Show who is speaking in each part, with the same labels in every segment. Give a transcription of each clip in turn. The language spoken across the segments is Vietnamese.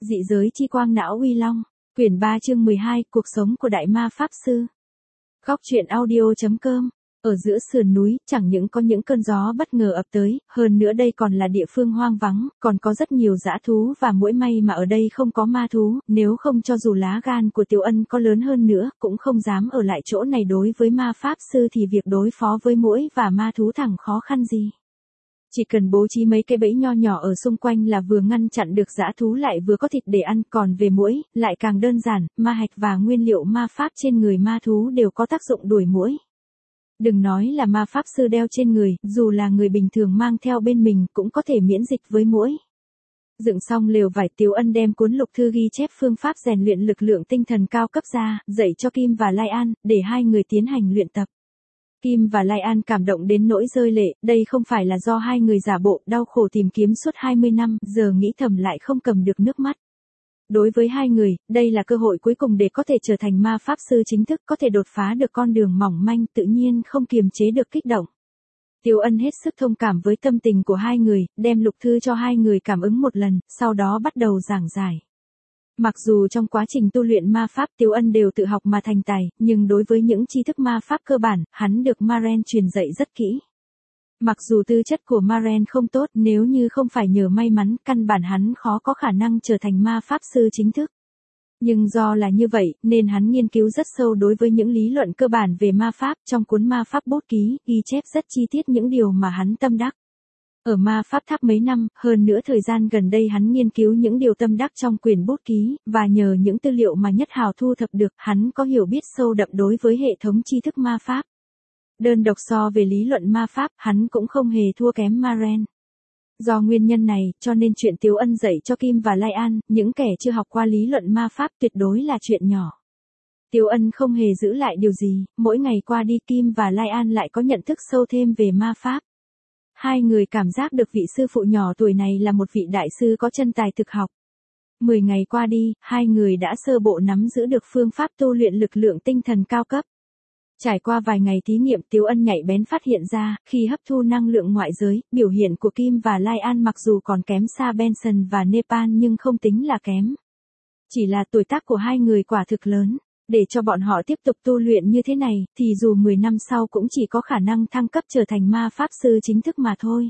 Speaker 1: Dị giới chi quang não uy long. Quyển 3 chương 12, cuộc sống của đại ma pháp sư. Góc truyện audio.com. Ở giữa sườn núi, chẳng những có những cơn gió bất ngờ ập tới, hơn nữa đây còn là địa phương hoang vắng, còn có rất nhiều dã thú và muỗi, may mà ở đây không có ma thú, nếu không cho dù lá gan của Tiểu Ân có lớn hơn nữa, cũng không dám ở lại chỗ này. Đối với ma pháp sư thì việc đối phó với muỗi và ma thú thẳng khó khăn gì. Chỉ cần bố trí mấy cái bẫy nho nhỏ ở xung quanh là vừa ngăn chặn được dã thú lại vừa có thịt để ăn, còn về muỗi, lại càng đơn giản, ma hạch và nguyên liệu ma pháp trên người ma thú đều có tác dụng đuổi muỗi. Đừng nói là ma pháp sư đeo trên người, dù là người bình thường mang theo bên mình cũng có thể miễn dịch với muỗi. Dựng xong lều vải, Tiểu Ân đem cuốn lục thư ghi chép phương pháp rèn luyện lực lượng tinh thần cao cấp ra, dạy cho Kim và Lai An, để hai người tiến hành luyện tập. Kim và Lai An cảm động đến nỗi rơi lệ, đây không phải là do hai người giả bộ đau khổ tìm kiếm suốt 20 năm, giờ nghĩ thầm lại không cầm được nước mắt. Đối với hai người, đây là cơ hội cuối cùng để có thể trở thành ma pháp sư chính thức, có thể đột phá được con đường mỏng manh, tự nhiên không kiềm chế được kích động. Tiểu Ân hết sức thông cảm với tâm tình của hai người, đem lục thư cho hai người cảm ứng một lần, sau đó bắt đầu giảng giải. Mặc dù trong quá trình tu luyện ma pháp Tiểu Ân đều tự học mà thành tài, nhưng đối với những tri thức ma pháp cơ bản, hắn được Maren truyền dạy rất kỹ. Mặc dù tư chất của Maren không tốt, nếu như không phải nhờ may mắn, căn bản hắn khó có khả năng trở thành ma pháp sư chính thức. Nhưng do là như vậy, nên hắn nghiên cứu rất sâu đối với những lý luận cơ bản về ma pháp, trong cuốn ma pháp bút ký, ghi chép rất chi tiết những điều mà hắn tâm đắc. Ở ma pháp tháp mấy năm, hơn nữa thời gian gần đây hắn nghiên cứu những điều tâm đắc trong quyển bút ký, và nhờ những tư liệu mà Nhất Hào thu thập được, hắn có hiểu biết sâu đậm đối với hệ thống tri thức ma pháp. Đơn độc so về lý luận ma pháp, hắn cũng không hề thua kém Maren. Do nguyên nhân này, cho nên chuyện Tiểu Ân dạy cho Kim và Lai An, những kẻ chưa học qua lý luận ma pháp tuyệt đối là chuyện nhỏ. Tiểu Ân không hề giữ lại điều gì, mỗi ngày qua đi Kim và Lai An lại có nhận thức sâu thêm về ma pháp. Hai người cảm giác được vị sư phụ nhỏ tuổi này là một vị đại sư có chân tài thực học. 10 ngày qua đi, hai người đã sơ bộ nắm giữ được phương pháp tu luyện lực lượng tinh thần cao cấp. Trải qua vài ngày thí nghiệm, Tiểu Ân nhạy bén phát hiện ra, khi hấp thu năng lượng ngoại giới, biểu hiện của Kim và Lai An mặc dù còn kém xa Benson và Nepal nhưng không tính là kém. Chỉ là tuổi tác của hai người quả thực lớn. Để cho bọn họ tiếp tục tu luyện như thế này, thì dù 10 năm sau cũng chỉ có khả năng thăng cấp trở thành ma pháp sư chính thức mà thôi.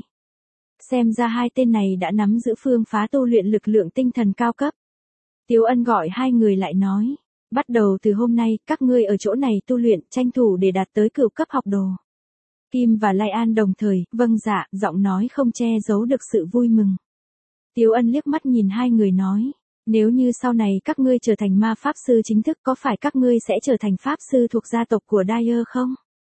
Speaker 1: Xem ra hai tên này đã nắm giữ phương pháp tu luyện lực lượng tinh thần cao cấp. Tiểu Ân gọi hai người lại nói. Bắt đầu từ hôm nay, các ngươi ở chỗ này tu luyện, tranh thủ để đạt tới cửu cấp học đồ. Kim và Lai An đồng thời, vâng dạ, giọng nói không che giấu được sự vui mừng. Tiểu Ân liếc mắt nhìn hai người nói. Nếu như sau này các ngươi trở thành ma pháp sư chính thức, có phải các ngươi sẽ trở thành pháp sư thuộc gia tộc của Dyer không?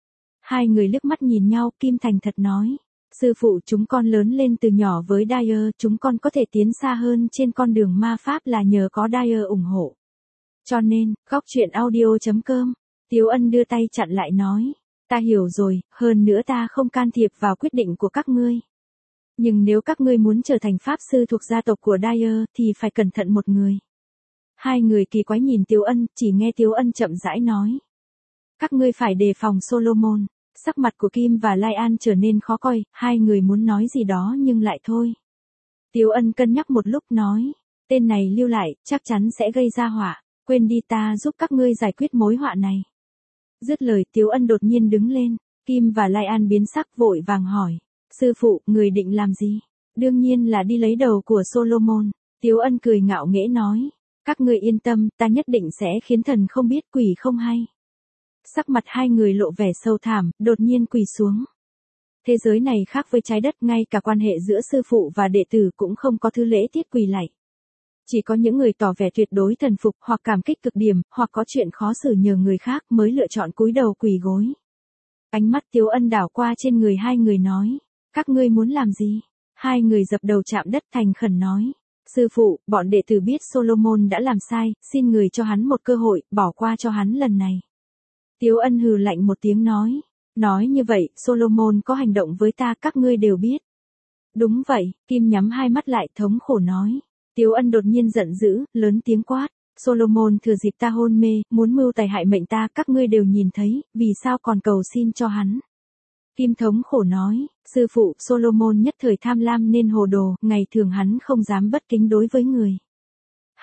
Speaker 1: Hai người liếc mắt nhìn nhau, Kim thành thật nói. Sư phụ, chúng con lớn lên từ nhỏ với Dyer, chúng con có thể tiến xa hơn trên con đường ma pháp là nhờ có Dyer ủng hộ. Cho nên, góc truyện audio.com, Tiểu Ân đưa tay chặn lại nói. Ta hiểu rồi, hơn nữa ta không can thiệp vào quyết định của các ngươi. Nhưng nếu các ngươi muốn trở thành pháp sư thuộc gia tộc của Dyer, thì phải cẩn thận một người. Hai người kỳ quái nhìn Tiểu Ân, chỉ nghe Tiểu Ân chậm rãi nói. Các ngươi phải đề phòng Solomon. Sắc mặt của Kim và Lai An trở nên khó coi, hai người muốn nói gì đó nhưng lại thôi. Tiểu Ân cân nhắc một lúc nói. Tên này lưu lại, chắc chắn sẽ gây ra họa. Quên đi, ta giúp các ngươi giải quyết mối họa này. Dứt lời, Tiểu Ân đột nhiên đứng lên. Kim và Lai An biến sắc vội vàng hỏi. Sư phụ, người định làm gì? Đương nhiên là đi lấy đầu của Solomon. Tiểu Ân cười ngạo nghễ nói. Các ngươi yên tâm, ta nhất định sẽ khiến thần không biết quỷ không hay. Sắc mặt hai người lộ vẻ sâu thẳm, đột nhiên quỳ xuống. Thế giới này khác với trái đất, ngay cả quan hệ giữa sư phụ và đệ tử cũng không có thứ lễ tiết quỳ lạy. Chỉ có những người tỏ vẻ tuyệt đối thần phục hoặc cảm kích cực điểm, hoặc có chuyện khó xử nhờ người khác mới lựa chọn cúi đầu quỳ gối. Ánh mắt Tiểu Ân đảo qua trên người hai người nói. Các ngươi muốn làm gì? Hai người dập đầu chạm đất thành khẩn nói. Sư phụ, bọn đệ tử biết Solomon đã làm sai, xin người cho hắn một cơ hội, bỏ qua cho hắn lần này. Tiểu Ân hừ lạnh một tiếng nói. Nói như vậy, Solomon có hành động với ta các ngươi đều biết. Đúng vậy, Kim nhắm hai mắt lại thống khổ nói. Tiểu Ân đột nhiên giận dữ, lớn tiếng quát. Solomon thừa dịp ta hôn mê, muốn mưu tài hại mệnh ta, các ngươi đều nhìn thấy, vì sao còn cầu xin cho hắn. Kim thống khổ nói, sư phụ, Solomon nhất thời tham lam nên hồ đồ, ngày thường hắn không dám bất kính đối với người.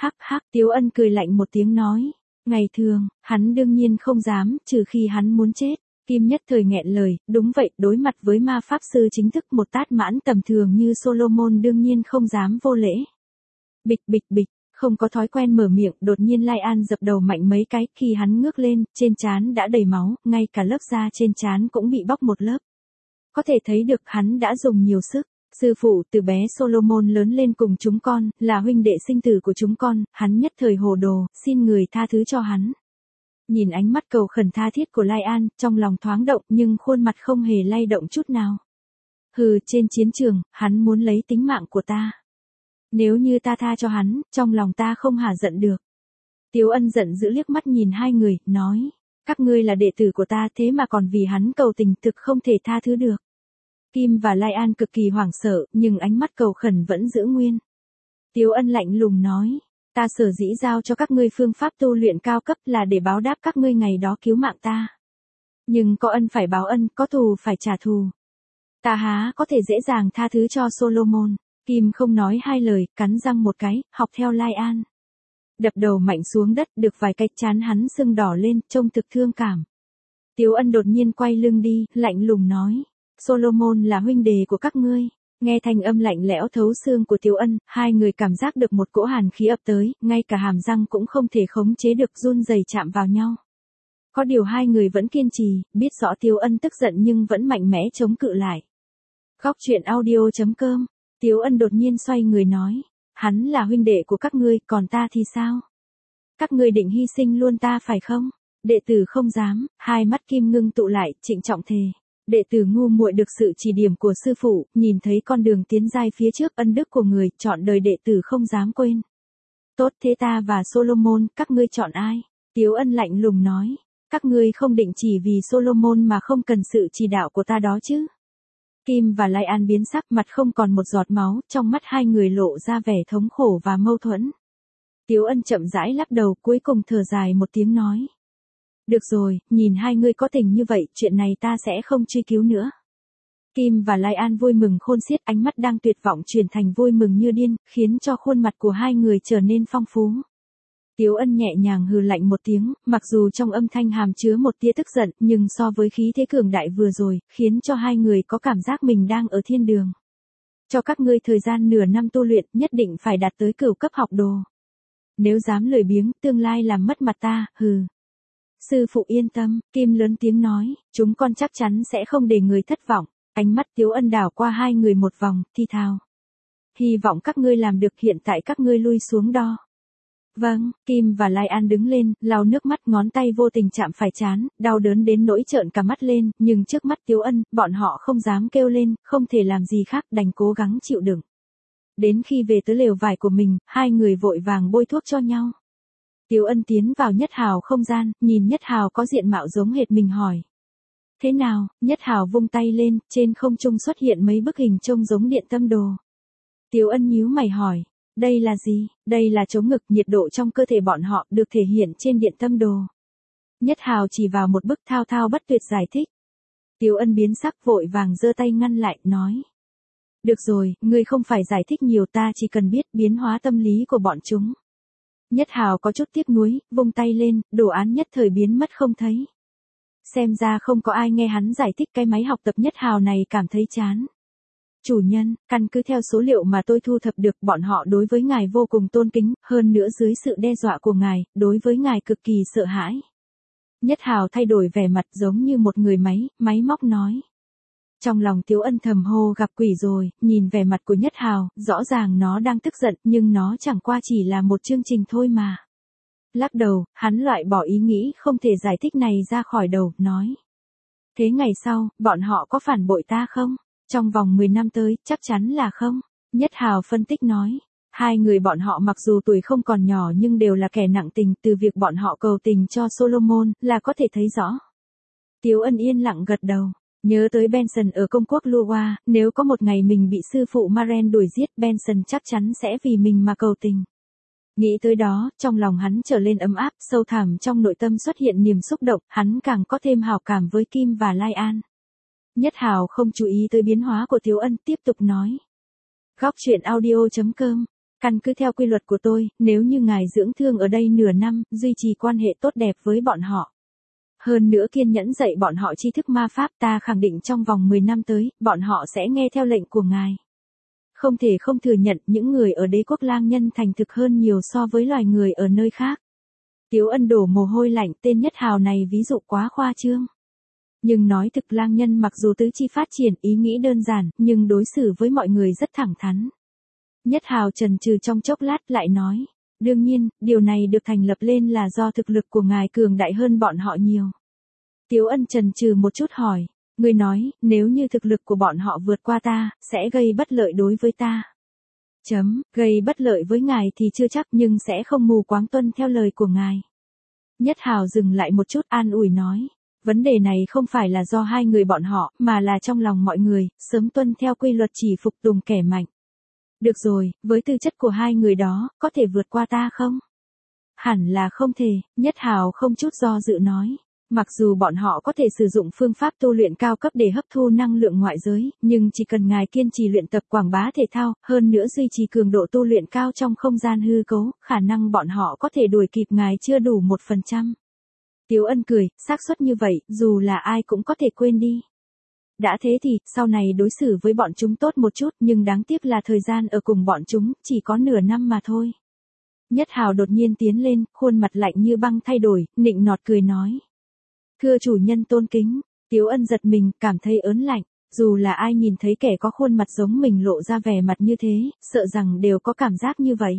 Speaker 1: Hắc hắc, Tiếu Ân cười lạnh một tiếng nói. Ngày thường, hắn đương nhiên không dám, trừ khi hắn muốn chết. Kim nhất thời nghẹn lời, đúng vậy, đối mặt với ma pháp sư chính thức một tát mãn tầm thường như Solomon đương nhiên không dám vô lễ. Bịch bịch bịch, không có thói quen mở miệng, đột nhiên Lai An dập đầu mạnh mấy cái, khi hắn ngước lên, trên trán đã đầy máu, ngay cả lớp da trên trán cũng bị bóc một lớp. Có thể thấy được hắn đã dùng nhiều sức. Sư phụ, từ bé Solomon lớn lên cùng chúng con, là huynh đệ sinh tử của chúng con, hắn nhất thời hồ đồ, xin người tha thứ cho hắn. Nhìn ánh mắt cầu khẩn tha thiết của Lai An, trong lòng thoáng động nhưng khuôn mặt không hề lay động chút nào. Hừ, trên chiến trường, hắn muốn lấy tính mạng của ta. Nếu như ta tha cho hắn, trong lòng ta không hả giận được. Tiếu Ân giận dữ liếc mắt nhìn hai người, nói, các ngươi là đệ tử của ta thế mà còn vì hắn cầu tình thực không thể tha thứ được. Kim và Lai An cực kỳ hoảng sợ, nhưng ánh mắt cầu khẩn vẫn giữ nguyên. Tiếu Ân lạnh lùng nói, ta sở dĩ giao cho các ngươi phương pháp tu luyện cao cấp là để báo đáp các ngươi ngày đó cứu mạng ta. Nhưng có ân phải báo ân, có thù phải trả thù. Ta há có thể dễ dàng tha thứ cho Solomon. Kim không nói hai lời, cắn răng một cái, học theo Lai An. Đập đầu mạnh xuống đất, được vài cái chán hắn sưng đỏ lên, trông thực thương cảm. Tiếu Ân đột nhiên quay lưng đi, lạnh lùng nói, Solomon là huynh đệ của các ngươi. Nghe thanh âm lạnh lẽo thấu xương của Tiếu Ân, hai người cảm giác được một cỗ hàn khí ập tới, ngay cả hàm răng cũng không thể khống chế được run rẩy chạm vào nhau. Có điều hai người vẫn kiên trì, biết rõ Tiếu Ân tức giận nhưng vẫn mạnh mẽ chống cự lại. Góc truyện audio.com. Tiếu Ân đột nhiên xoay người nói, hắn là huynh đệ của các ngươi, còn ta thì sao? Các ngươi định hy sinh luôn ta phải không? Đệ tử không dám, hai mắt Kim ngưng tụ lại, trịnh trọng thề. Đệ tử ngu muội được sự chỉ điểm của sư phụ, nhìn thấy con đường tiến giai phía trước ân đức của người, chọn đời đệ tử không dám quên. Tốt thế ta và Solomon, các ngươi chọn ai? Tiếu Ân lạnh lùng nói, các ngươi không định chỉ vì Solomon mà không cần sự chỉ đạo của ta đó chứ? Kim và Lai An biến sắc, mặt không còn một giọt máu, trong mắt hai người lộ ra vẻ thống khổ và mâu thuẫn. Tiếu Ân chậm rãi lắc đầu, cuối cùng thở dài một tiếng nói. Được rồi, nhìn hai người có tình như vậy, chuyện này ta sẽ không truy cứu nữa. Kim và Lai An vui mừng khôn xiết, ánh mắt đang tuyệt vọng chuyển thành vui mừng như điên, khiến cho khuôn mặt của hai người trở nên phong phú. Tiếu Ân nhẹ nhàng hừ lạnh một tiếng, mặc dù trong âm thanh hàm chứa một tia tức giận, nhưng so với khí thế cường đại vừa rồi, khiến cho hai người có cảm giác mình đang ở thiên đường. Cho các ngươi thời gian nửa năm tu luyện, nhất định phải đạt tới cửu cấp học đồ. Nếu dám lười biếng, tương lai làm mất mặt ta, hừ. Sư phụ yên tâm, Kim lớn tiếng nói, chúng con chắc chắn sẽ không để người thất vọng. Ánh mắt Tiếu Ân đảo qua hai người một vòng, thi thào. Hy vọng các ngươi làm được, hiện tại các ngươi lui xuống đo. Vâng, Kim và Lai An đứng lên, lau nước mắt, ngón tay vô tình chạm phải trán, đau đớn đến nỗi trợn cả mắt lên, nhưng trước mắt Tiếu Ân, bọn họ không dám kêu lên, không thể làm gì khác, đành cố gắng chịu đựng. Đến khi về tới lều vải của mình, hai người vội vàng bôi thuốc cho nhau. Tiếu Ân tiến vào Nhất Hào không gian, nhìn Nhất Hào có diện mạo giống hệt mình hỏi. Thế nào? Nhất Hào vung tay lên, trên không trung xuất hiện mấy bức hình trông giống điện tâm đồ. Tiếu Ân nhíu mày hỏi. Đây là gì? Đây là chống ngực, nhiệt độ trong cơ thể bọn họ được thể hiện trên điện tâm đồ. Nhất Hào chỉ vào một bức, thao thao bất tuyệt giải thích. Tiếu Ân biến sắc, vội vàng giơ tay ngăn lại, nói. Được rồi, ngươi không phải giải thích nhiều, ta chỉ cần biết biến hóa tâm lý của bọn chúng. Nhất Hào có chút tiếc nuối, vung tay lên, đồ án nhất thời biến mất không thấy. Xem ra không có ai nghe hắn giải thích, cái máy học tập Nhất Hào này cảm thấy chán. Chủ nhân, căn cứ theo số liệu mà tôi thu thập được, bọn họ đối với ngài vô cùng tôn kính, hơn nữa dưới sự đe dọa của ngài, đối với ngài cực kỳ sợ hãi. Nhất Hào thay đổi vẻ mặt giống như một người máy móc nói. Trong lòng Tiếu Ân thầm hô gặp quỷ rồi, nhìn vẻ mặt của Nhất Hào, rõ ràng nó đang tức giận, nhưng nó chẳng qua chỉ là một chương trình thôi mà. Lắc đầu, hắn loại bỏ ý nghĩ không thể giải thích này ra khỏi đầu, nói. Thế ngày sau, bọn họ có phản bội ta không? Trong vòng 10 năm tới, chắc chắn là không. Nhất Hào phân tích nói. Hai người bọn họ mặc dù tuổi không còn nhỏ nhưng đều là kẻ nặng tình, từ việc bọn họ cầu tình cho Solomon, là có thể thấy rõ. Tiếu Ân yên lặng gật đầu. Nhớ tới Benson ở công quốc Lua, nếu có một ngày mình bị sư phụ Maren đuổi giết, Benson chắc chắn sẽ vì mình mà cầu tình. Nghĩ tới đó, trong lòng hắn trở lên ấm áp, sâu thẳm trong nội tâm xuất hiện niềm xúc động, hắn càng có thêm hảo cảm với Kim và Lai An. Nhất Hào không chú ý tới biến hóa của Tiếu Ân, tiếp tục nói. Góc truyện audio.com Căn cứ theo quy luật của tôi, nếu như ngài dưỡng thương ở đây nửa năm, duy trì quan hệ tốt đẹp với bọn họ. Hơn nữa kiên nhẫn dạy bọn họ tri thức ma pháp, ta khẳng định trong vòng 10 năm tới, bọn họ sẽ nghe theo lệnh của ngài. Không thể không thừa nhận những người ở đế quốc lang nhân thành thực hơn nhiều so với loài người ở nơi khác. Tiếu Ân đổ mồ hôi lạnh, tên Nhất Hào này ví dụ quá khoa trương. Nhưng nói thực, lang nhân mặc dù tứ chi phát triển, ý nghĩ đơn giản, nhưng đối xử với mọi người rất thẳng thắn. Nhất Hào chần chừ trong chốc lát lại nói, đương nhiên, điều này được thành lập lên là do thực lực của ngài cường đại hơn bọn họ nhiều. Tiếu Ân chần chừ một chút hỏi, ngươi nói, nếu như thực lực của bọn họ vượt qua ta, sẽ gây bất lợi đối với ta. Gây bất lợi với ngài thì chưa chắc, nhưng sẽ không mù quáng tuân theo lời của ngài. Nhất Hào dừng lại một chút an ủi nói, vấn đề này không phải là do hai người bọn họ, mà là trong lòng mọi người, sớm tuân theo quy luật chỉ phục tùng kẻ mạnh. Được rồi, với tư chất của hai người đó, có thể vượt qua ta không? Hẳn là không thể, Nhất Hào không chút do dự nói. Mặc dù bọn họ có thể sử dụng phương pháp tu luyện cao cấp để hấp thu năng lượng ngoại giới, nhưng chỉ cần ngài kiên trì luyện tập quảng bá thể thao, hơn nữa duy trì cường độ tu luyện cao trong không gian hư cấu, khả năng bọn họ có thể đuổi kịp ngài chưa đủ 1%. Tiếu Ân cười, xác suất như vậy, dù là ai cũng có thể quên đi. Đã thế thì, sau này đối xử với bọn chúng tốt một chút, nhưng đáng tiếc là thời gian ở cùng bọn chúng, chỉ có nửa năm mà thôi. Nhất Hào đột nhiên tiến lên, khuôn mặt lạnh như băng thay đổi, nịnh nọt cười nói. Thưa chủ nhân tôn kính, Tiếu Ân giật mình, cảm thấy ớn lạnh, dù là ai nhìn thấy kẻ có khuôn mặt giống mình lộ ra vẻ mặt như thế, sợ rằng đều có cảm giác như vậy.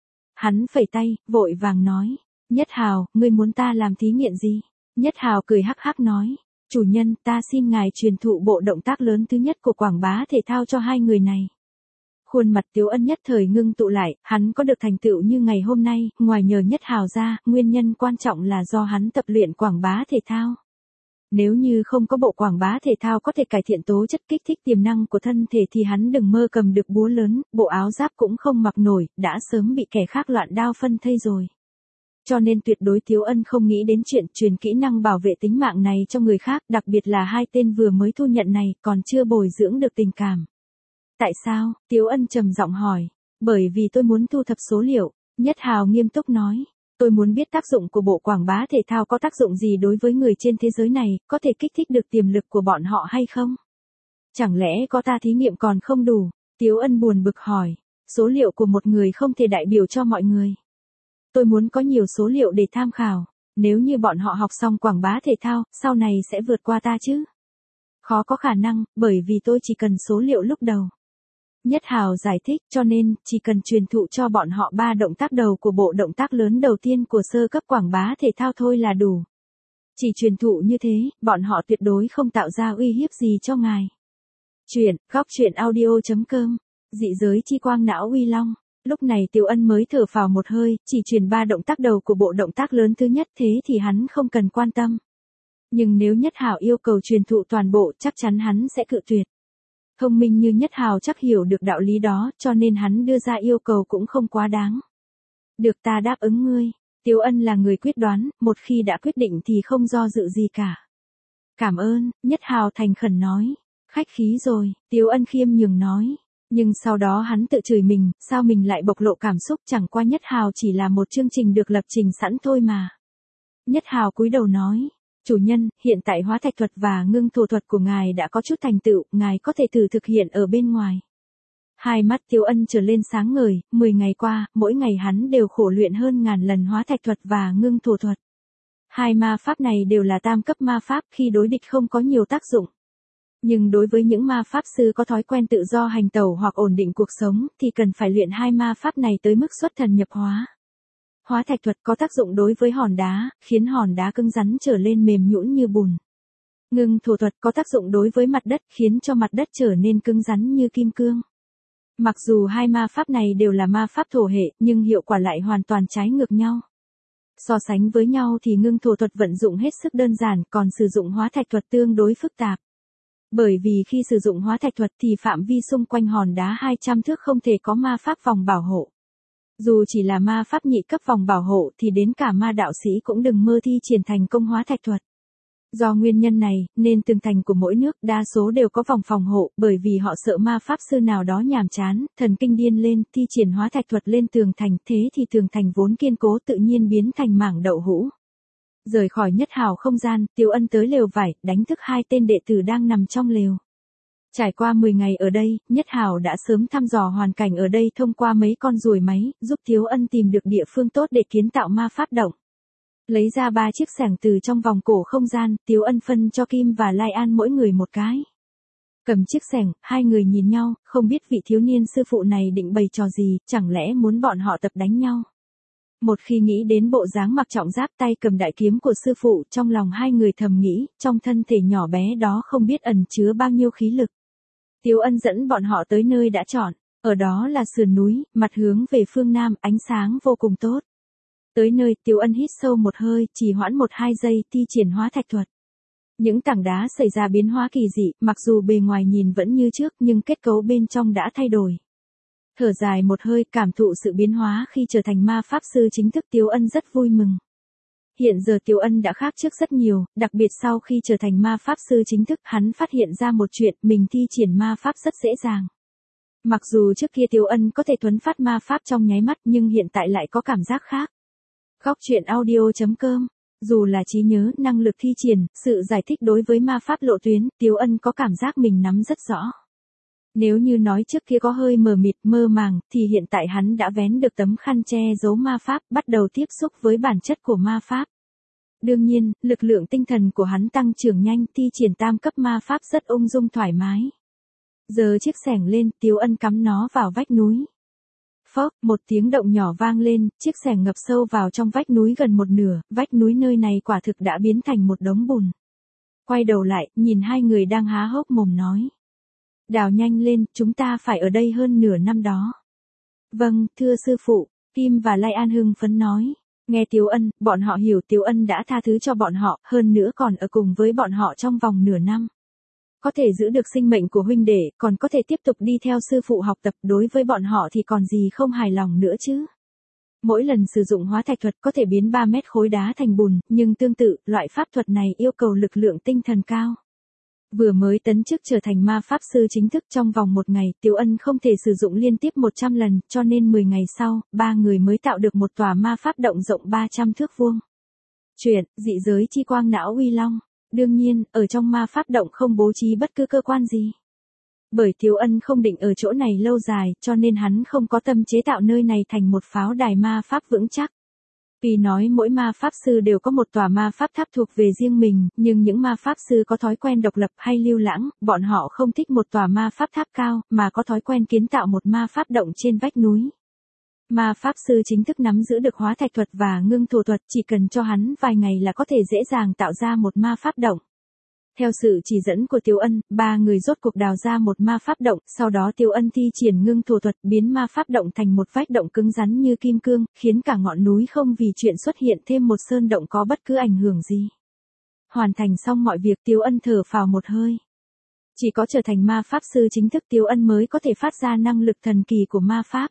Speaker 1: Hắn phẩy tay, vội vàng nói, Nhất Hào, ngươi muốn ta làm thí nghiệm gì? Nhất Hào cười hắc hắc nói, chủ nhân, ta xin ngài truyền thụ bộ động tác lớn thứ nhất của quảng bá thể thao cho hai người này. Khuôn mặt Tiếu Ân nhất thời ngưng tụ lại, hắn có được thành tựu như ngày hôm nay, ngoài nhờ Nhất Hào ra, nguyên nhân quan trọng là do hắn tập luyện quảng bá thể thao. Nếu như không có bộ quảng bá thể thao có thể cải thiện tố chất kích thích tiềm năng của thân thể thì hắn đừng mơ cầm được búa lớn, bộ áo giáp cũng không mặc nổi, đã sớm bị kẻ khác loạn đao phân thây rồi. Cho nên tuyệt đối Tiếu Ân không nghĩ đến chuyện truyền kỹ năng bảo vệ tính mạng này cho người khác, đặc biệt là hai tên vừa mới thu nhận này, còn chưa bồi dưỡng được tình cảm. Tại sao? Tiếu Ân trầm giọng hỏi. Bởi vì tôi muốn thu thập số liệu, Nhất Hào nghiêm túc nói. Tôi muốn biết tác dụng của bộ quảng bá thể thao có tác dụng gì đối với người trên thế giới này, có thể kích thích được tiềm lực của bọn họ hay không? Chẳng lẽ có ta thí nghiệm còn không đủ? Tiếu Ân buồn bực hỏi. Số liệu của một người không thể đại biểu cho mọi người. Tôi muốn có nhiều số liệu để tham khảo. Nếu như bọn họ học xong quảng bá thể thao, sau này sẽ vượt qua ta chứ? Khó có khả năng, bởi vì tôi chỉ cần số liệu lúc đầu. Nhất Hào giải thích, cho nên, chỉ cần truyền thụ cho bọn họ 3 động tác đầu của bộ động tác lớn đầu tiên của sơ cấp quảng bá thể thao thôi là đủ. Chỉ truyền thụ như thế, bọn họ tuyệt đối không tạo ra uy hiếp gì cho ngài. Truyện audio.com, dị giới chi quang não uy long. Lúc này Tiếu Ân mới thở phào một hơi, chỉ truyền 3 động tác đầu của bộ động tác lớn thứ nhất, thế thì hắn không cần quan tâm. Nhưng nếu Nhất Hào yêu cầu truyền thụ toàn bộ, chắc chắn hắn sẽ cự tuyệt. Thông minh như Nhất Hào chắc hiểu được đạo lý đó, cho nên hắn đưa ra yêu cầu cũng không quá đáng. Được, ta đáp ứng ngươi. Tiếu Ân là người quyết đoán, một khi đã quyết định thì không do dự gì cả. Cảm ơn, Nhất Hào thành khẩn nói. Khách khí rồi, Tiếu Ân khiêm nhường nói. Nhưng sau đó hắn tự chửi mình, sao mình lại bộc lộ cảm xúc, chẳng qua Nhất Hào chỉ là một chương trình được lập trình sẵn thôi mà. Nhất Hào cúi đầu nói. Chủ nhân, hiện tại hóa thạch thuật và ngưng thổ thuật của ngài đã có chút thành tựu, ngài có thể thử thực hiện ở bên ngoài. Hai mắt Tiếu Ân trở lên sáng ngời, 10 ngày qua, mỗi ngày hắn đều khổ luyện hơn ngàn lần hóa thạch thuật và ngưng thổ thuật. Hai ma pháp này đều là tam cấp ma pháp, khi đối địch không có nhiều tác dụng. Nhưng đối với những ma pháp sư có thói quen tự do hành tẩu hoặc ổn định cuộc sống, thì cần phải luyện hai ma pháp này tới mức xuất thần nhập hóa. Hóa thạch thuật có tác dụng đối với hòn đá, khiến hòn đá cứng rắn trở lên mềm nhũn như bùn. Ngưng thổ thuật có tác dụng đối với mặt đất, khiến cho mặt đất trở nên cứng rắn như kim cương. Mặc dù hai ma pháp này đều là ma pháp thổ hệ, nhưng hiệu quả lại hoàn toàn trái ngược nhau. So sánh với nhau thì ngưng thổ thuật vận dụng hết sức đơn giản, còn sử dụng hóa thạch thuật tương đối phức tạp. Bởi vì khi sử dụng hóa thạch thuật thì phạm vi xung quanh hòn đá 200 thước không thể có ma pháp vòng bảo hộ. Dù chỉ là ma pháp nhị cấp vòng bảo hộ thì đến cả ma đạo sĩ cũng đừng mơ thi triển thành công hóa thạch thuật. Do nguyên nhân này, nên tường thành của mỗi nước đa số đều có vòng phòng hộ, bởi vì họ sợ ma pháp sư nào đó nhàm chán, thần kinh điên lên, thi triển hóa thạch thuật lên tường thành, thế thì tường thành vốn kiên cố tự nhiên biến thành mảng đậu hũ. Rời khỏi Nhất Hào không gian, Tiếu Ân tới lều vải, đánh thức 2 tên đệ tử đang nằm trong lều. Trải qua 10 ngày ở đây, Nhất Hào đã sớm thăm dò hoàn cảnh ở đây thông qua mấy con ruồi máy, giúp Tiếu Ân tìm được địa phương tốt để kiến tạo ma pháp động. Lấy ra 3 chiếc xẻng từ trong vòng cổ không gian, Tiếu Ân phân cho Kim và Lai An mỗi người một cái. Cầm chiếc xẻng, 2 người nhìn nhau, không biết vị thiếu niên sư phụ này định bày trò gì, chẳng lẽ muốn bọn họ tập đánh nhau. Một khi nghĩ đến bộ dáng mặc trọng giáp tay cầm đại kiếm của sư phụ, trong lòng 2 người thầm nghĩ, trong thân thể nhỏ bé đó không biết ẩn chứa bao nhiêu khí lực. Tiếu Ân dẫn bọn họ tới nơi đã chọn, ở đó là sườn núi, mặt hướng về phương Nam, ánh sáng vô cùng tốt. Tới nơi, Tiếu Ân hít sâu một hơi, trì hoãn 1-2 giây, thi triển hóa thạch thuật. Những tảng đá xảy ra biến hóa kỳ dị, mặc dù bề ngoài nhìn vẫn như trước nhưng kết cấu bên trong đã thay đổi. Thở dài một hơi, cảm thụ sự biến hóa khi trở thành ma pháp sư chính thức, Tiếu Ân rất vui mừng. Hiện giờ Tiếu Ân đã khác trước rất nhiều, đặc biệt sau khi trở thành ma pháp sư chính thức, hắn phát hiện ra một chuyện, mình thi triển ma pháp rất dễ dàng. Mặc dù trước kia Tiếu Ân có thể thuấn phát ma pháp trong nháy mắt nhưng hiện tại lại có cảm giác khác. Góc truyện audio.com. Dù là trí nhớ, năng lực thi triển, sự giải thích đối với ma pháp lộ tuyến, Tiếu Ân có cảm giác mình nắm rất rõ. Nếu như nói trước kia có hơi mờ mịt, mơ màng, thì hiện tại hắn đã vén được tấm khăn che giấu ma pháp, bắt đầu tiếp xúc với bản chất của ma pháp. Đương nhiên, lực lượng tinh thần của hắn tăng trưởng nhanh, thi triển tam cấp ma pháp rất ung dung thoải mái. Giờ chiếc xẻng lên, Tiếu Ân cắm nó vào vách núi. Phốc, một tiếng động nhỏ vang lên, chiếc xẻng ngập sâu vào trong vách núi gần một nửa, vách núi nơi này quả thực đã biến thành một đống bùn. Quay đầu lại, nhìn 2 người đang há hốc mồm nói. Đào nhanh lên, chúng ta phải ở đây hơn nửa năm đó. Vâng, thưa sư phụ, Kim và Lai An hưng phấn nói. Nghe Tiếu Ân, bọn họ hiểu Tiếu Ân đã tha thứ cho bọn họ, hơn nữa còn ở cùng với bọn họ trong vòng nửa năm. Có thể giữ được sinh mệnh của huynh đệ, còn có thể tiếp tục đi theo sư phụ học tập, đối với bọn họ thì còn gì không hài lòng nữa chứ. Mỗi lần sử dụng hóa thạch thuật có thể biến 3 mét khối đá thành bùn, nhưng tương tự, loại pháp thuật này yêu cầu lực lượng tinh thần cao. Vừa mới tấn chức trở thành ma pháp sư chính thức trong vòng 1 ngày, Tiếu Ân không thể sử dụng liên tiếp 100 lần, cho nên 10 ngày sau, 3 người mới tạo được một tòa ma pháp động rộng 300 thước vuông. Chuyện, dị giới chi quang não uy long. Đương nhiên, ở trong ma pháp động không bố trí bất cứ cơ quan gì. Bởi Tiếu Ân không định ở chỗ này lâu dài, cho nên hắn không có tâm chế tạo nơi này thành một pháo đài ma pháp vững chắc. Vì nói mỗi ma pháp sư đều có một tòa ma pháp tháp thuộc về riêng mình, nhưng những ma pháp sư có thói quen độc lập hay lưu lãng, bọn họ không thích một tòa ma pháp tháp cao, mà có thói quen kiến tạo một ma pháp động trên vách núi. Ma pháp sư chính thức nắm giữ được hóa thạch thuật và ngưng thổ thuật, chỉ cần cho hắn vài ngày là có thể dễ dàng tạo ra một ma pháp động. Theo sự chỉ dẫn của Tiếu Ân, 3 người rốt cuộc đào ra một ma pháp động, sau đó Tiếu Ân thi triển ngưng thổ thuật biến ma pháp động thành một vách động cứng rắn như kim cương, khiến cả ngọn núi không vì chuyện xuất hiện thêm một sơn động có bất cứ ảnh hưởng gì. Hoàn thành xong mọi việc, Tiếu Ân thở phào một hơi. Chỉ có trở thành ma pháp sư chính thức Tiếu Ân mới có thể phát ra năng lực thần kỳ của ma pháp.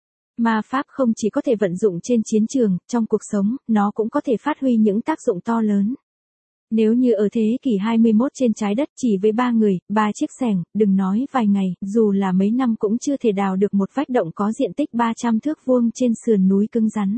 Speaker 1: Ma pháp không chỉ có thể vận dụng trên chiến trường, trong cuộc sống, nó cũng có thể phát huy những tác dụng to lớn. Nếu như ở thế kỷ 21 trên trái đất chỉ với 3 người, 3 chiếc xẻng, đừng nói vài ngày, dù là mấy năm cũng chưa thể đào được một vách động có diện tích 300 thước vuông trên sườn núi cứng rắn.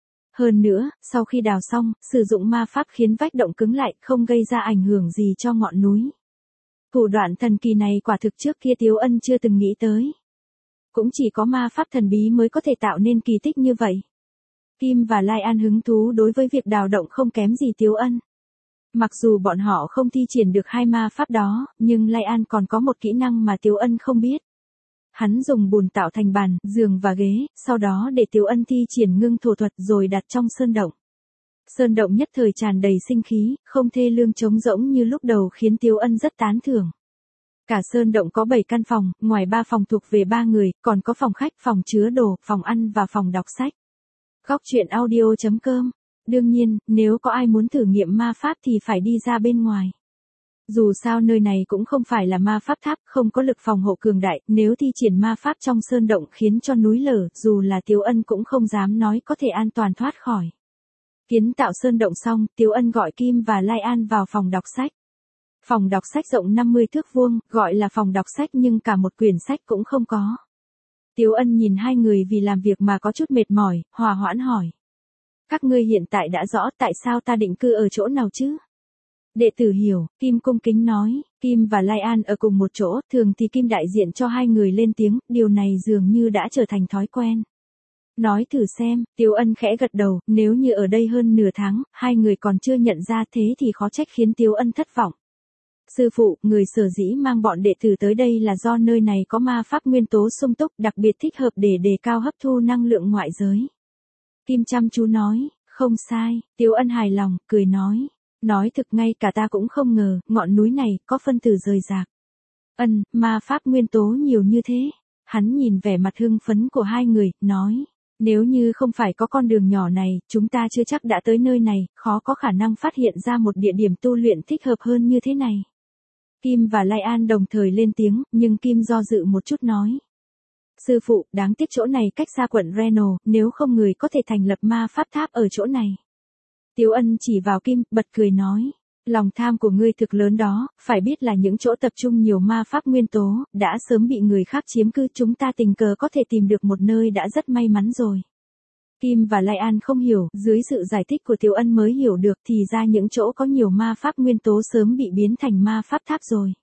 Speaker 1: Hơn nữa, sau khi đào xong, sử dụng ma pháp khiến vách động cứng lại, không gây ra ảnh hưởng gì cho ngọn núi. Thủ đoạn thần kỳ này quả thực trước kia Tiếu Ân chưa từng nghĩ tới. Cũng chỉ có ma pháp thần bí mới có thể tạo nên kỳ tích như vậy. Kim và Lai An hứng thú đối với việc đào động không kém gì Tiếu Ân. Mặc dù bọn họ không thi triển được 2 ma pháp đó, nhưng Lai An còn có một kỹ năng mà Tiếu Ân không biết. Hắn dùng bùn tạo thành bàn, giường và ghế, sau đó để Tiếu Ân thi triển ngưng thổ thuật rồi đặt trong sơn động. Sơn động nhất thời tràn đầy sinh khí, không thê lương trống rỗng như lúc đầu khiến Tiếu Ân rất tán thưởng. Cả sơn động có 7 căn phòng, ngoài 3 phòng thuộc về 3 người, còn có phòng khách, phòng chứa đồ, phòng ăn và phòng đọc sách. Góc truyện audio.com. Đương nhiên, nếu có ai muốn thử nghiệm ma pháp thì phải đi ra bên ngoài. Dù sao nơi này cũng không phải là ma pháp tháp, không có lực phòng hộ cường đại, nếu thi triển ma pháp trong sơn động khiến cho núi lở, dù là Tiếu Ân cũng không dám nói có thể an toàn thoát khỏi. Kiến tạo sơn động xong, Tiếu Ân gọi Kim và Lai An vào phòng đọc sách. Phòng đọc sách rộng 50 thước vuông, gọi là phòng đọc sách nhưng cả một quyển sách cũng không có. Tiếu Ân nhìn hai người vì làm việc mà có chút mệt mỏi, hòa hoãn hỏi. Các ngươi hiện tại đã rõ tại sao ta định cư ở chỗ nào chứ? Đệ tử hiểu, Kim cung kính nói, Kim và Lai An ở cùng một chỗ, thường thì Kim đại diện cho hai người lên tiếng, điều này dường như đã trở thành thói quen. Nói thử xem, Tiếu Ân khẽ gật đầu, nếu như ở đây hơn nửa tháng, hai người còn chưa nhận ra thế thì khó trách khiến Tiếu Ân thất vọng. Sư phụ, người sở dĩ mang bọn đệ tử tới đây là do nơi này có ma pháp nguyên tố sung túc đặc biệt thích hợp để đề cao hấp thu năng lượng ngoại giới. Kim chăm chú nói, không sai, Tiếu Ân hài lòng, cười nói. Nói thực ngay cả ta cũng không ngờ, ngọn núi này có phân tử rời rạc. Ma pháp nguyên tố nhiều như thế. Hắn nhìn vẻ mặt hưng phấn của hai người, nói. Nếu như không phải có con đường nhỏ này, chúng ta chưa chắc đã tới nơi này, khó có khả năng phát hiện ra một địa điểm tu luyện thích hợp hơn như thế này. Kim và Lai An đồng thời lên tiếng, nhưng Kim do dự một chút nói. Sư phụ, đáng tiếc chỗ này cách xa quận Reno, nếu không người có thể thành lập ma pháp tháp ở chỗ này. Tiếu Ân chỉ vào Kim, bật cười nói. Lòng tham của ngươi thực lớn đó, phải biết là những chỗ tập trung nhiều ma pháp nguyên tố, đã sớm bị người khác chiếm cư, chúng ta tình cờ có thể tìm được một nơi đã rất may mắn rồi. Kim và Lai An không hiểu, dưới sự giải thích của Tiếu Ân mới hiểu được thì ra những chỗ có nhiều ma pháp nguyên tố sớm bị biến thành ma pháp tháp rồi.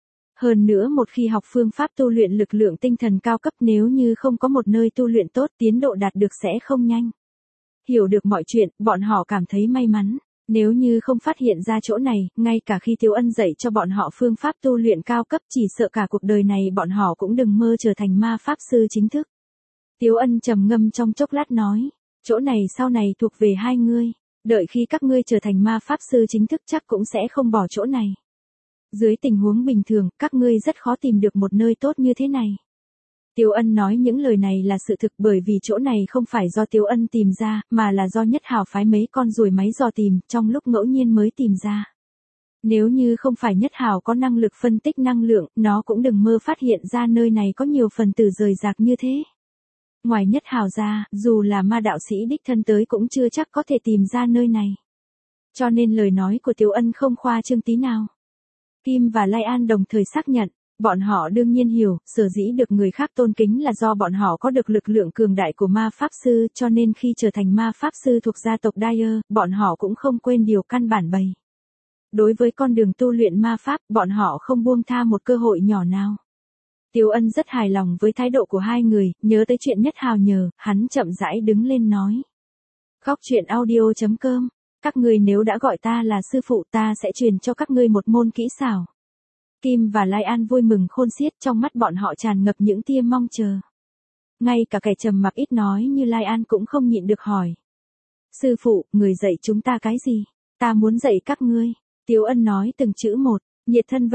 Speaker 1: Hơn nữa một khi học phương pháp tu luyện lực lượng tinh thần cao cấp nếu như không có một nơi tu luyện tốt tiến độ đạt được sẽ không nhanh. Hiểu được mọi chuyện, bọn họ cảm thấy may mắn. Nếu như không phát hiện ra chỗ này, ngay cả khi Tiếu Ân dạy cho bọn họ phương pháp tu luyện cao cấp chỉ sợ cả cuộc đời này bọn họ cũng đừng mơ trở thành ma pháp sư chính thức. Tiếu Ân trầm ngâm trong chốc lát nói, chỗ này sau này thuộc về hai ngươi, đợi khi các ngươi trở thành ma pháp sư chính thức chắc cũng sẽ không bỏ chỗ này. Dưới tình huống bình thường, các ngươi rất khó tìm được một nơi tốt như thế này. Tiếu Ân nói những lời này là sự thực bởi vì chỗ này không phải do Tiếu Ân tìm ra, mà là do Nhất Hào phái mấy con ruồi máy dò tìm, trong lúc ngẫu nhiên mới tìm ra. Nếu như không phải Nhất Hào có năng lực phân tích năng lượng, nó cũng đừng mơ phát hiện ra nơi này có nhiều phần tử rời rạc như thế. Ngoài Nhất Hào ra, dù là ma đạo sĩ đích thân tới cũng chưa chắc có thể tìm ra nơi này. Cho nên lời nói của Tiếu Ân không khoa trương tí nào. Kim và Lai An đồng thời xác nhận. Bọn họ đương nhiên hiểu, sở dĩ được người khác tôn kính là do bọn họ có được lực lượng cường đại của ma pháp sư, cho nên khi trở thành ma pháp sư thuộc gia tộc Dyer, bọn họ cũng không quên điều căn bản bày. Đối với con đường tu luyện ma pháp, bọn họ không buông tha một cơ hội nhỏ nào. Tiếu Ân rất hài lòng với thái độ của hai người, nhớ tới chuyện Nhất Hào nhờ, hắn chậm rãi đứng lên nói. Góc truyện audio.com, các ngươi nếu đã gọi ta là sư phụ ta sẽ truyền cho các ngươi một môn kỹ xảo. Kim và Lai An vui mừng khôn xiết, trong mắt bọn họ tràn ngập những tia mong chờ. Ngay cả kẻ trầm mặc ít nói như Lai An cũng không nhịn được hỏi. Sư phụ, người dạy chúng ta cái gì? Ta muốn dạy các ngươi. Tiếu Ân nói từng chữ một, nhiệt thân,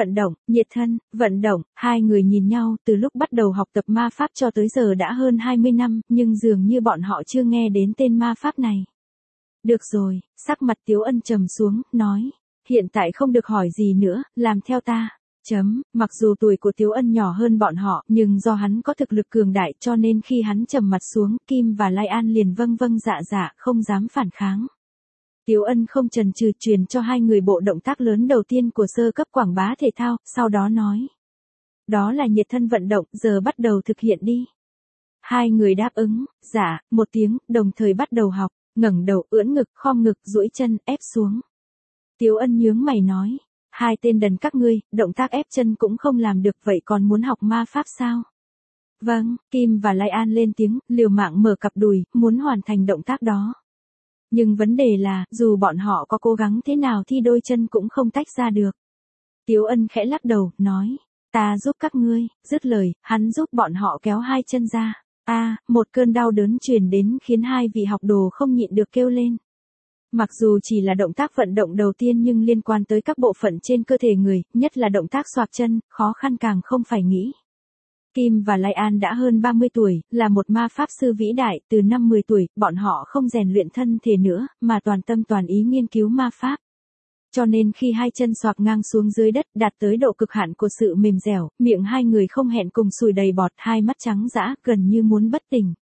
Speaker 1: vận động, hai người nhìn nhau từ lúc bắt đầu học tập ma pháp cho tới giờ đã hơn 20 năm, nhưng dường như bọn họ chưa nghe đến tên ma pháp này. Được rồi, sắc mặt Tiếu Ân trầm xuống, nói, hiện tại không được hỏi gì nữa, làm theo ta. Mặc dù tuổi của Tiếu Ân nhỏ hơn bọn họ, nhưng do hắn có thực lực cường đại cho nên khi hắn trầm mặt xuống, Kim và Lai An liền vâng vâng dạ dạ, không dám phản kháng. Tiếu Ân không chần chừ truyền cho hai người bộ động tác lớn đầu tiên của sơ cấp quảng bá thể thao, sau đó nói. Đó là nhiệt thân vận động, giờ bắt đầu thực hiện đi. Hai người đáp ứng, dạ, một tiếng, đồng thời bắt đầu học, ngẩng đầu, ưỡn ngực, khom ngực, duỗi chân, ép xuống. Tiếu Ân nhướng mày nói. Hai tên đần các ngươi, động tác ép chân cũng không làm được vậy còn muốn học ma pháp sao? Vâng, Kim và Lai An lên tiếng, liều mạng mở cặp đùi, muốn hoàn thành động tác đó. Nhưng vấn đề là, dù bọn họ có cố gắng thế nào thì đôi chân cũng không tách ra được. Tiếu Ân khẽ lắc đầu, nói, ta giúp các ngươi, dứt lời, hắn giúp bọn họ kéo hai chân ra. Một cơn đau đớn truyền đến khiến hai vị học đồ không nhịn được kêu lên. Mặc dù chỉ là động tác vận động đầu tiên nhưng liên quan tới các bộ phận trên cơ thể người, nhất là động tác xoạc chân, khó khăn càng không phải nghĩ. Kim và Lai An đã hơn 30 tuổi, là một ma pháp sư vĩ đại, từ năm 10 tuổi, bọn họ không rèn luyện thân thể nữa, mà toàn tâm toàn ý nghiên cứu ma pháp. Cho nên khi hai chân xoạc ngang xuống dưới đất, đạt tới độ cực hạn của sự mềm dẻo, miệng hai người không hẹn cùng sùi đầy bọt, hai mắt trắng dã, gần như muốn bất tỉnh.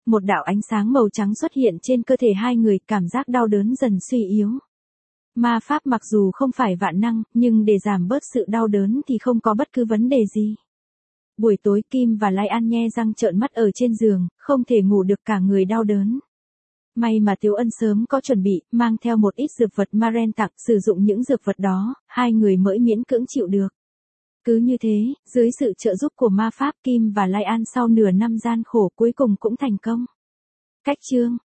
Speaker 1: Một đạo ánh sáng màu trắng xuất hiện trên cơ thể hai người, cảm giác đau đớn dần suy yếu. Ma pháp mặc dù không phải vạn năng, nhưng để giảm bớt sự đau đớn thì không có bất cứ vấn đề gì. Buổi tối Kim và Lai An nhe răng trợn mắt ở trên giường, không thể ngủ được, cả người đau đớn. May mà Tiếu Ân sớm có chuẩn bị, mang theo một ít dược vật Maren tặng, sử dụng những dược vật đó, hai người mới miễn cưỡng chịu được. Cứ như thế, dưới sự trợ giúp của ma pháp, Kim và Lai An sau nửa năm gian khổ cuối cùng cũng thành công. Cách chương